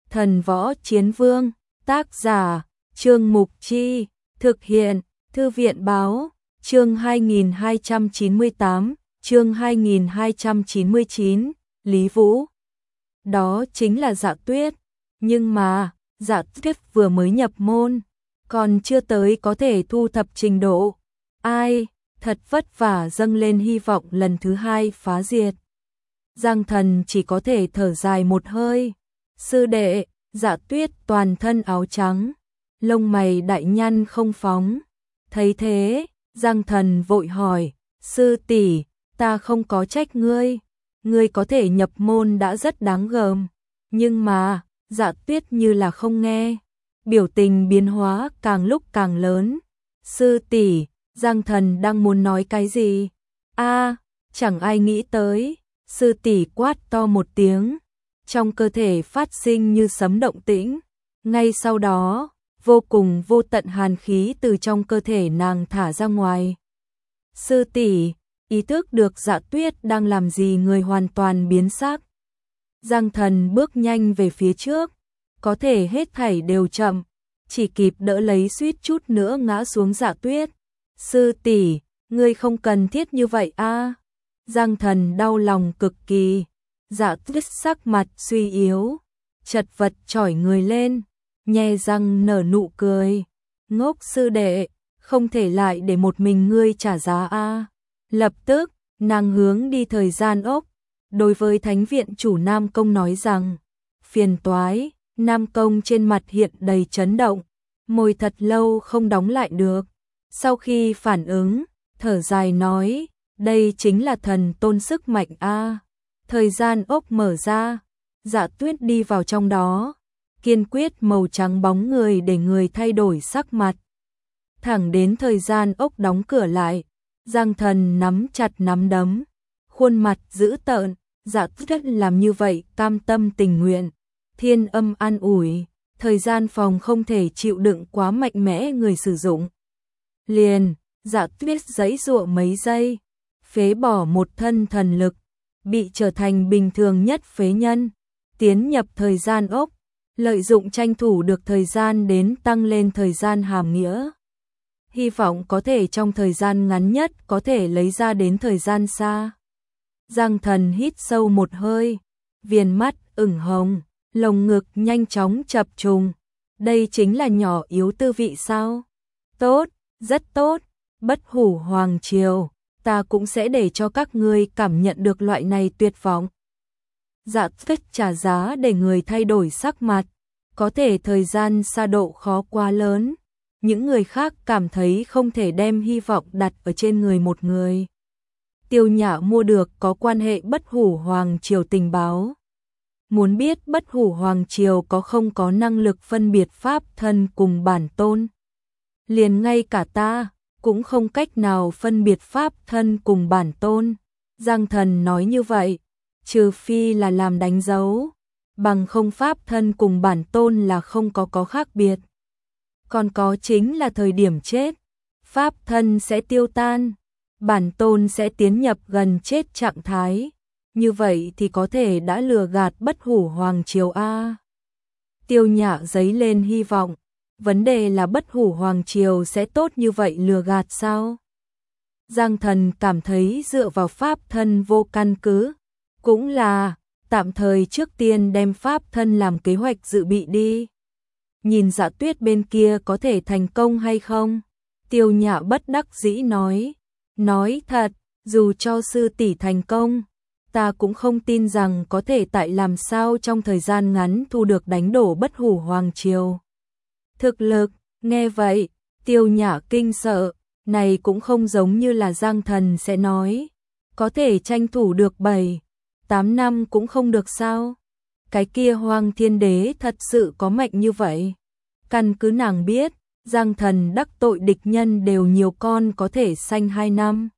Thần Võ Chiến Vương, tác giả, Trương Mục Chi, thực hiện, Thư viện Báo, chương 2298, chương 2299, Lý Vũ. Đó chính là Dạ Tuyết, nhưng mà, Dạ Tuyết vừa mới nhập môn, còn chưa tới có thể thu thập trình độ. Ai, thật vất vả dâng lên hy vọng lần thứ hai phá diệt. Giang Thần chỉ có thể thở dài một hơi. Sư đệ, Dạ Tuyết toàn thân áo trắng, lông mày đại nhăn không phóng. Thấy thế, Giang Thần vội hỏi, sư tỷ, ta không có trách ngươi, ngươi có thể nhập môn đã rất đáng gờm, nhưng mà, Dạ Tuyết như là không nghe, biểu tình biến hóa càng lúc càng lớn. Sư tỷ, Giang Thần đang muốn nói cái gì? Chẳng ai nghĩ tới, sư tỷ quát to một tiếng, trong cơ thể phát sinh như sấm động tĩnh, ngay sau đó, vô cùng vô tận hàn khí từ trong cơ thể nàng thả ra ngoài. Sư tỷ, ý thức được Dạ Tuyết đang làm gì người hoàn toàn biến sắc. Giang Thần bước nhanh về phía trước, có thể hết thảy đều chậm, chỉ kịp đỡ lấy suýt chút nữa ngã xuống Dạ Tuyết. Sư tỷ, ngươi không cần thiết như vậy a. Giang Thần đau lòng cực kỳ. Dạ Tuyết sắc mặt suy yếu, chật vật chỏi người lên, nhe răng nở nụ cười. Ngốc sư đệ, không thể lại để một mình ngươi trả giá a. Lập tức, nàng hướng đi thời gian ốc, đối với Thánh viện chủ Nam Công nói rằng, phiền toái. Nam Công trên mặt hiện đầy chấn động, môi thật lâu không đóng lại được. Sau khi phản ứng, thở dài nói, đây chính là thần tôn sức mạnh a. Thời gian ốc mở ra, Dạ Tuyết đi vào trong đó, kiên quyết màu trắng bóng người để người thay đổi sắc mặt. Thẳng đến thời gian ốc đóng cửa lại, Giang Thần nắm chặt nắm đấm, khuôn mặt dữ tợn. Dạ Tuyết làm như vậy cam tâm tình nguyện. Thiên Âm an ủi, thời gian phòng không thể chịu đựng quá mạnh mẽ người sử dụng. Liền, Dạ Tuyết giãy giụa mấy giây, phế bỏ một thân thần lực, bị trở thành bình thường nhất phế nhân, tiến nhập thời gian ốc, lợi dụng tranh thủ được thời gian đến tăng lên thời gian hàm nghĩa. Hy vọng có thể trong thời gian ngắn nhất có thể lấy ra đến thời gian xa. Giang Thần hít sâu một hơi, viền mắt ửng hồng, lồng ngực nhanh chóng chập trùng. Đây chính là nhỏ yếu tư vị sao? Tốt, rất tốt, Bất Hủ Hoàng Triều, ta cũng sẽ để cho các ngươi cảm nhận được loại này tuyệt vọng. Dạ Tuyết trả giá để người thay đổi sắc mặt, có thể thời gian xa độ khó quá lớn, những người khác cảm thấy không thể đem hy vọng đặt ở trên người một người. Tiêu Nhã mua được có quan hệ Bất Hủ Hoàng Triều tình báo. Muốn biết Bất Hủ Hoàng Triều có không có năng lực phân biệt pháp thân cùng bản tôn. Liền ngay cả ta cũng không cách nào phân biệt pháp thân cùng bản tôn. Giang Thần nói như vậy, trừ phi là làm đánh dấu, bằng không pháp thân cùng bản tôn là không có khác biệt. Còn có chính là thời điểm chết, pháp thân sẽ tiêu tan, bản tôn sẽ tiến nhập gần chết trạng thái. Như vậy thì có thể đã lừa gạt Bất Hủ Hoàng Triều a. Tiêu Nhã giấy lên hy vọng, vấn đề là Bất Hủ Hoàng Triều sẽ tốt như vậy lừa gạt sao? Giang Thần cảm thấy dựa vào pháp thân vô căn cứ, cũng là tạm thời trước tiên đem pháp thân làm kế hoạch dự bị đi. Nhìn Dạ Tuyết bên kia có thể thành công hay không? Tiêu Nhã bất đắc dĩ nói thật, dù cho sư tỷ thành công, ta cũng không tin rằng có thể tại làm sao trong thời gian ngắn thu được đánh đổ Bất Hủ Hoàng Triều. Thực lực, nghe vậy, Tiêu Nhã kinh sợ, này cũng không giống như là Giang Thần sẽ nói, có thể tranh thủ được 7-8 năm cũng không được sao? Cái kia Hoang Thiên Đế thật sự có mạnh như vậy? Căn cứ nàng biết, Giang Thần đắc tội địch nhân đều nhiều con có thể sanh 2 năm.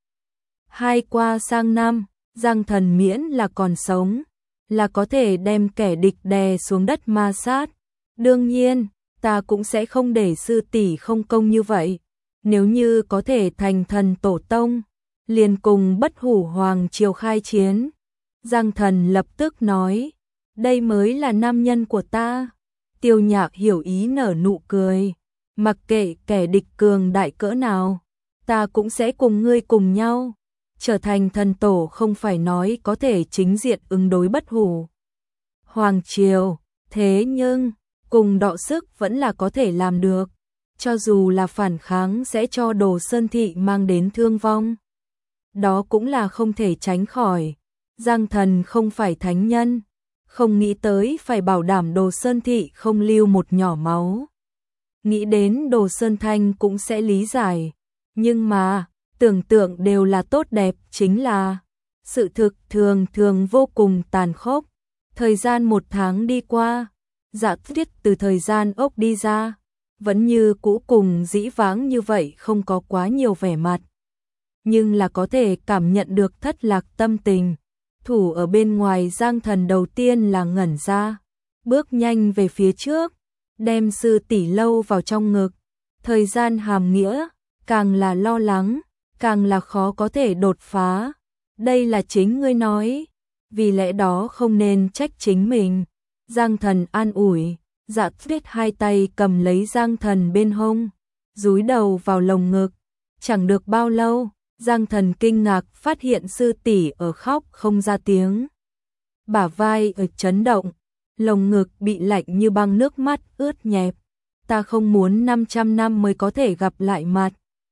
2 qua sang năm, Giang Thần miễn là còn sống, là có thể đem kẻ địch đè xuống đất ma sát. Đương nhiên, ta cũng sẽ không để sư tỷ không công như vậy. Nếu như có thể thành thần tổ tông, liền cùng Bất Hủ Hoàng Triều khai chiến. Giang Thần lập tức nói, đây mới là nam nhân của ta, Tiêu Nhạc hiểu ý nở nụ cười. Mặc kệ kẻ địch cường đại cỡ nào, ta cũng sẽ cùng ngươi cùng nhau. Trở thành thần tổ không phải nói có thể chính diện ứng đối Bất Hủ Hoàng Triều, thế nhưng, cùng đọ sức vẫn là có thể làm được. Cho dù là phản kháng sẽ cho Đồ Sơn Thị mang đến thương vong. Đó cũng là không thể tránh khỏi. Giang Thần không phải thánh nhân, không nghĩ tới phải bảo đảm Đồ Sơn Thị không lưu một nhỏ máu. Nghĩ đến Đồ Sơn Thanh cũng sẽ lý giải. Nhưng mà, tưởng tượng đều là tốt đẹp, chính là sự thực thường thường vô cùng tàn khốc. Thời gian 1 tháng đi qua, Dạ Tuyết từ thời gian ốc đi ra, vẫn như cũ cùng dĩ vãng như vậy, không có quá nhiều vẻ mặt. Nhưng là có thể cảm nhận được thất lạc tâm tình. Thủ ở bên ngoài Giang Thần đầu tiên là ngẩn ra, bước nhanh về phía trước, đem sư tỷ lâu vào trong ngực. Thời gian hàm nghĩa, càng là lo lắng, càng là khó có thể đột phá. Đây là chính ngươi nói, vì lẽ đó không nên trách chính mình. Giang Thần an ủi. Dạ Tuyết hai tay cầm lấy Giang Thần bên hông, dúi đầu vào lồng ngực. Chẳng được bao lâu, Giang Thần kinh ngạc phát hiện sư tỷ ở khóc không ra tiếng. Bả vai ở chấn động, lồng ngực bị lạnh như băng, nước mắt ướt nhẹp. Ta không muốn 500 năm mới có thể gặp lại mặt.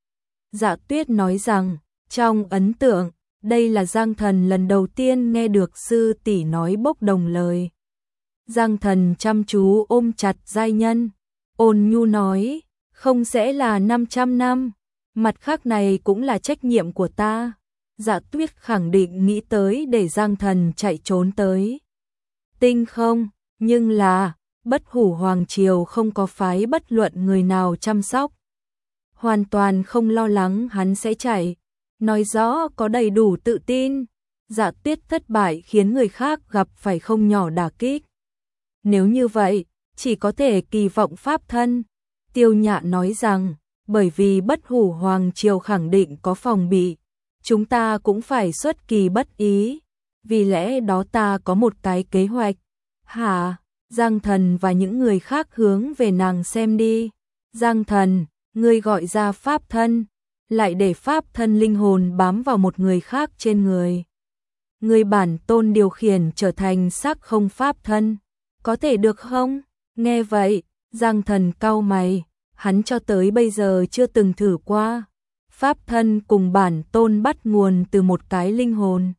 Dạ Tuyết nói rằng, trong ấn tượng, đây là Giang Thần lần đầu tiên nghe được sư tỷ nói bốc đồng lời. Giang Thần chăm chú ôm chặt giai nhân, ôn nhu nói, không sẽ là 500 năm, mặt khác này cũng là trách nhiệm của ta. Dạ Tuyết khẳng định nghĩ tới để Giang Thần chạy trốn tới Tinh Không, nhưng là Bất Hủ Hoàng Triều không có phái bất luận người nào chăm sóc, hoàn toàn không lo lắng hắn sẽ chạy, nói rõ có đầy đủ tự tin. Dạ Tuyết thất bại khiến người khác gặp phải không nhỏ đả kích. Nếu như vậy, chỉ có thể kỳ vọng pháp thân. Tiêu Nhạ nói rằng, bởi vì Bất Hủ Hoàng Triều khẳng định có phòng bị, chúng ta cũng phải xuất kỳ bất ý. Vì lẽ đó ta có một cái kế hoạch. Hả? Giang Thần và những người khác hướng về nàng xem đi. Giang Thần, ngươi gọi ra pháp thân, lại để pháp thân linh hồn bám vào một người khác trên người. Người bản tôn điều khiển trở thành sắc không pháp thân. Có thể được không? Nghe vậy, Giang Thần cau mày, hắn cho tới bây giờ chưa từng thử qua. Pháp thân cùng bản tôn bắt nguồn từ một cái linh hồn.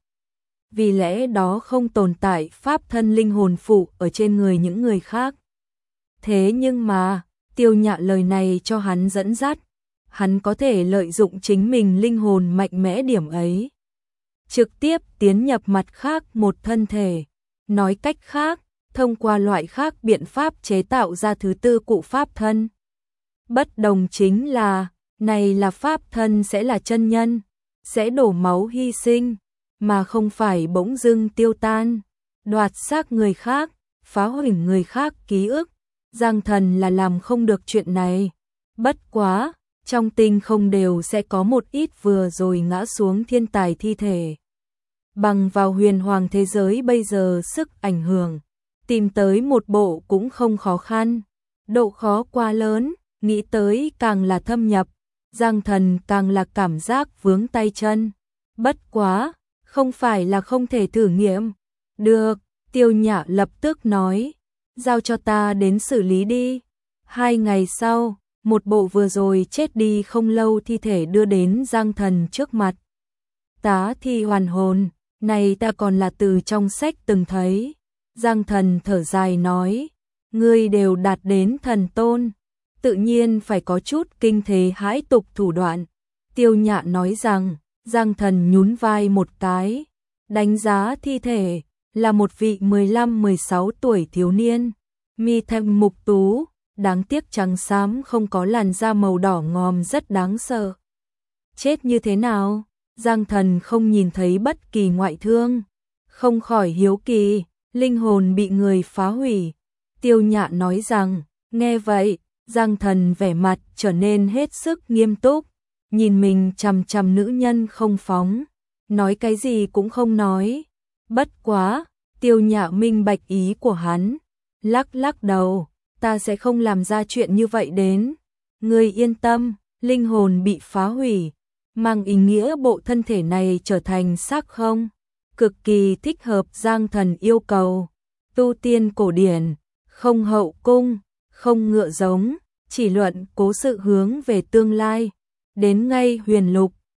Vì lẽ đó không tồn tại pháp thân linh hồn phụ ở trên người những người khác. Thế nhưng mà, Tiêu Nhạ lời này cho hắn dẫn dắt. Hắn có thể lợi dụng chính mình linh hồn mạnh mẽ điểm ấy, trực tiếp tiến nhập mặt khác một thân thể. Nói cách khác, thông qua loại khác biện pháp chế tạo ra thứ tư cụ pháp thân. Bất đồng chính là, này là pháp thân sẽ là chân nhân, sẽ đổ máu hy sinh, mà không phải bỗng dưng tiêu tan, đoạt xác người khác, phá hủy người khác ký ức. Giang Thần là làm không được chuyện này. Bất quá, trong tinh không đều sẽ có một ít vừa rồi ngã xuống thiên tài thi thể. Bằng vào huyền hoàng thế giới bây giờ sức ảnh hưởng, tìm tới một bộ cũng không khó khăn. Độ khó quá lớn, nghĩ tới càng là thâm nhập, Giang Thần càng là cảm giác vướng tay chân. Bất quá, không phải là không thể thử nghiệm. Được, Tiêu Nhạ lập tức nói, giao cho ta đến xử lý đi. 2 ngày sau, một bộ vừa rồi chết đi không lâu thi thể đưa đến Giang Thần trước mặt. Tá thi hoàn hồn, này ta còn là từ trong sách từng thấy. Giang Thần thở dài nói, ngươi đều đạt đến thần tôn, tự nhiên phải có chút kinh thế hãi tục thủ đoạn. Tiêu Nhạ nói rằng, Giang Thần nhún vai một cái, đánh giá thi thể, là một vị 15-16 tuổi thiếu niên, mi thanh mục tú, đáng tiếc trắng xám không có làn da màu đỏ ngòm, rất đáng sợ. Chết như thế nào? Giang Thần không nhìn thấy bất kỳ ngoại thương, không khỏi hiếu kỳ, linh hồn bị người phá hủy. Tiêu Nhạ nói rằng, nghe vậy, Giang Thần vẻ mặt trở nên hết sức nghiêm túc, nhìn mình chằm chằm nữ nhân không phóng, nói cái gì cũng không nói. Bất quá, Tiêu Nhạ minh bạch ý của hắn, lắc lắc đầu, ta sẽ không làm ra chuyện như vậy đến. Ngươi yên tâm, linh hồn bị phá hủy, mang ý nghĩa bộ thân thể này trở thành xác không. Cực kỳ thích hợp Giang Thần yêu cầu. Tu tiên cổ điển, không hậu cung, không ngựa giống, chỉ luận cố sự hướng về tương lai. Đến ngay huyền lục,